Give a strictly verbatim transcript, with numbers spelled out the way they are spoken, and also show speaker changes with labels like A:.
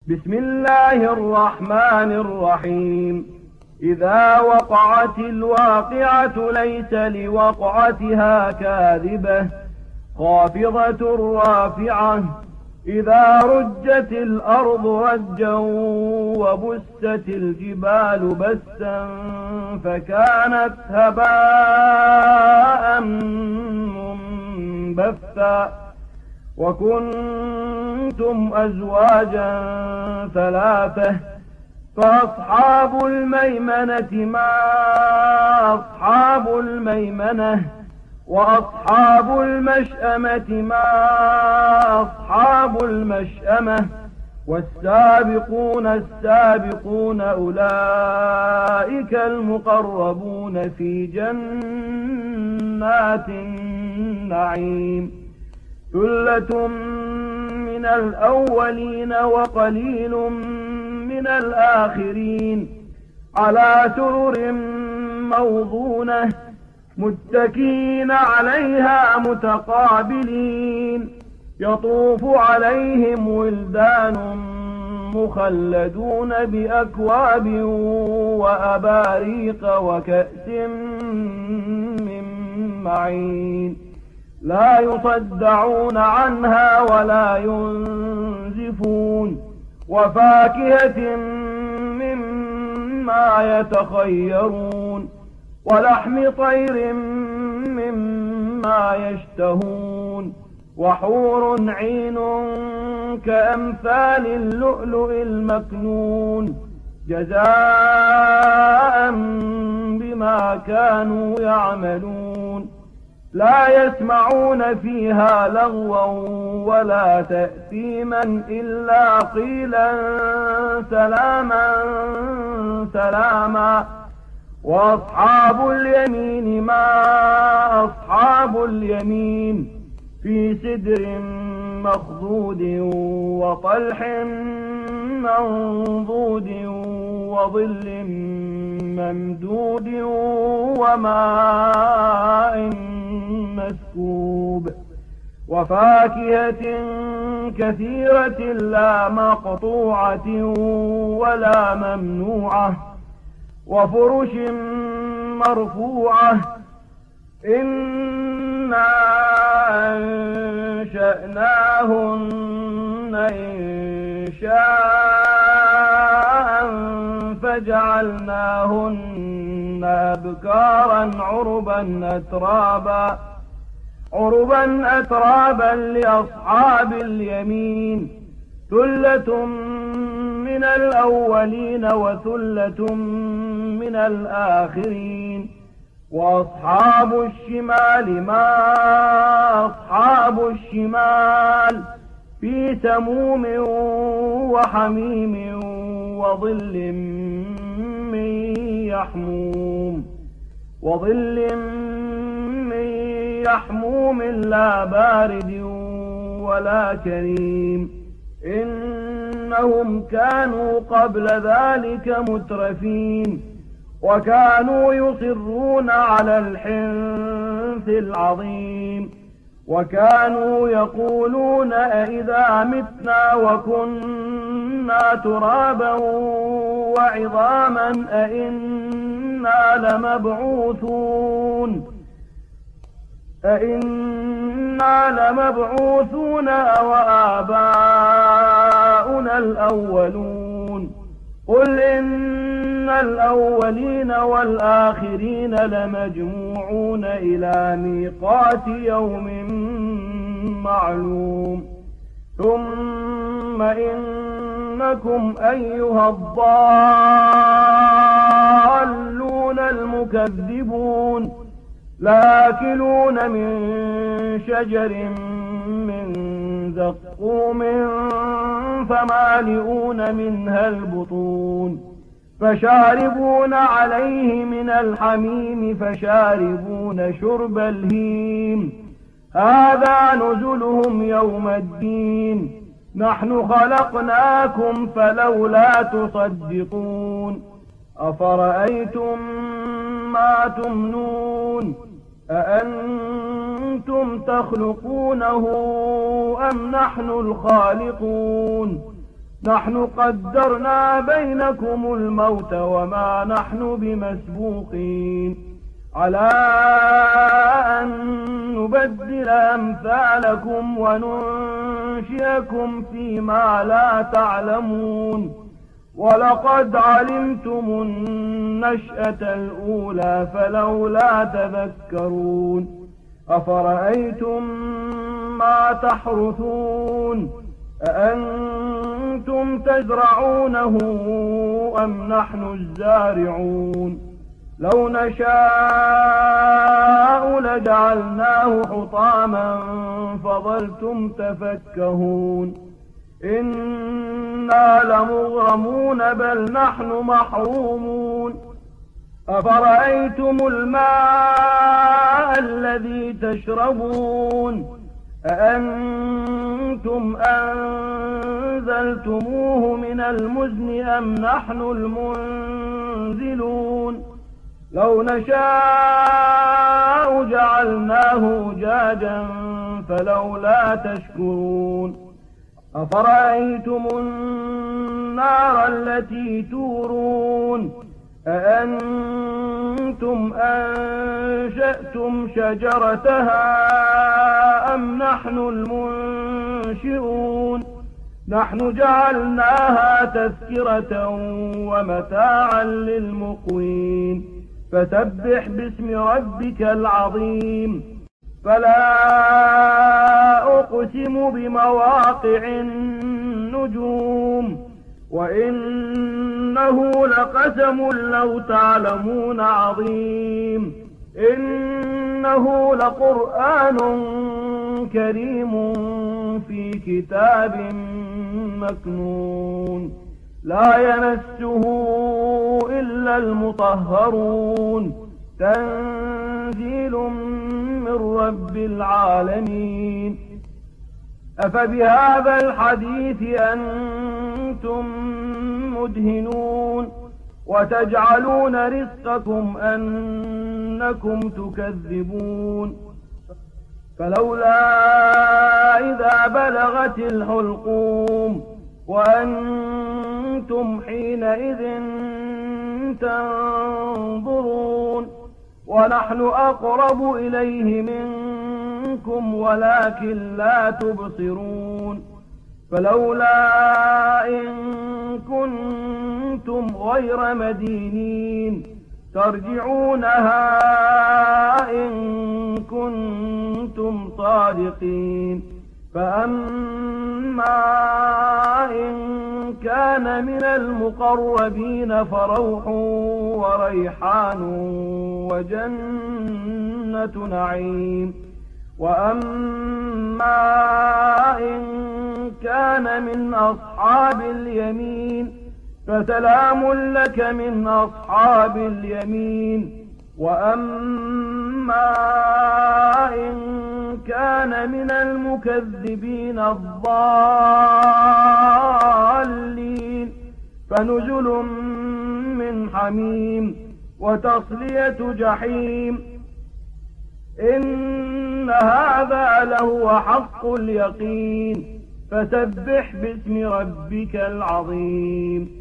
A: بسم الله الرحمن الرحيم إذا وقعت الواقعة ليس لوقعتها كاذبة خافضة رافعة إذا رجت الأرض رجا وبست الجبال بسا فكانت هباء منبثا وكنتم أزواجا ثلاثة فأصحاب الميمنة ما أصحاب الميمنة وأصحاب المشأمة ما أصحاب المشأمة والسابقون السابقون أولئك المقربون في جنات النعيم ثلة من الأولين وقليل من الآخرين على سرر موضونة متكئين عليها متقابلين يطوف عليهم ولدان مخلدون بأكواب وأباريق وكأس من معين لا يصدعون عنها ولا ينزفون وفاكهة مما يتخيرون ولحم طير مما يشتهون وحور عين كأمثال اللؤلؤ المكنون جزاء بما كانوا يعملون لا يسمعون فيها لغوا ولا تأثيما إلا قيلا سلاما سلاما وأصحاب اليمين ما أصحاب اليمين في سدر مخضود وطلح منضود وظل ممدود وماء مسكوب وفاكهة كثيرة لا مقطوعة ولا ممنوعة وفرش مرفوعة إنا أنشأناهن إنشاء فجعلناهن أبكارا عربا أترابا عربا أترابا لأصحاب اليمين ثلة من الأولين وثلة من الآخرين وأصحاب الشمال ما أصحاب الشمال في سموم وحميم وظل من يحموم وظل من يحموم لا بارد ولا كريم إنهم كانوا قبل ذلك مترفين وكانوا يصرون على الحنث العظيم وكانوا يقولون أئذا متنا وكنا ترابا وعظاما أئنا لمبعوثون أئنا لمبعوثون أو آباؤنا الأولون قل إن الأولين والآخرين لمجموعون إلى ميقات يوم معلوم ثم إنكم أيها الضالون المكذبون لآكلون من شجر من زقوم فمالئون منها البطون فشاربون عليه من الحميم فشاربون شرب الهيم هذا نزلهم يوم الدين نحن خلقناكم فلولا تصدقون أفرأيتم ما تمنون أأنتم تخلقونه أم نحن الخالقون نحن قدرنا بينكم الموت وما نحن بمسبوقين على أن نبدل أمثالكم وننشئكم فيما لا تعلمون ولقد علمتم النشأة الأولى فلولا تذكرون أفرأيتم ما تحرثون أأنتم تزرعونه أم نحن الزارعون لو نشاء لجعلناه حطاما فظلتم تفكهون إنا لمغرمون بل نحن محرومون أفرأيتم الماء الذي تشربون أأنتم أنزلتموه من المزن أم نحن المنزلون لو نشاء جعلناه أجاجا فلولا تشكرون أفرأيتم النار التي تورون أأنتم أنشأتم شجرتها أم نحن المنشئون نحن جعلناها تذكرة ومتاعا للمقوين فسبح باسم ربك العظيم فلا أقسم بمواقع النجوم وإنه لقسم لو تعلمون عظيم إنه لقرآن كريم في كتاب مكنون لا يمسه إلا المطهرون تنزيل من رب العالمين أفبهذا الحديث أنتم مدهنون وتجعلون رزقكم أنكم تكذبون فلولا إذا بلغت الحلقوم وأنتم حينئذ تنظرون ونحن أقرب إليه منكم ولكن لا تبصرون فلولا إن كنتم غير مدينين ترجعونها إن كنتم صادقين فأما إن كان من المقربين فروح وريحان وجنة نعيم وأما إن كان من أصحاب اليمين فسلام لك من أصحاب اليمين وأما إن كان من المكذبين الضالين فنزل من حميم وتصلية جحيم إن هذا لهو حق اليقين فسبح باسم ربك العظيم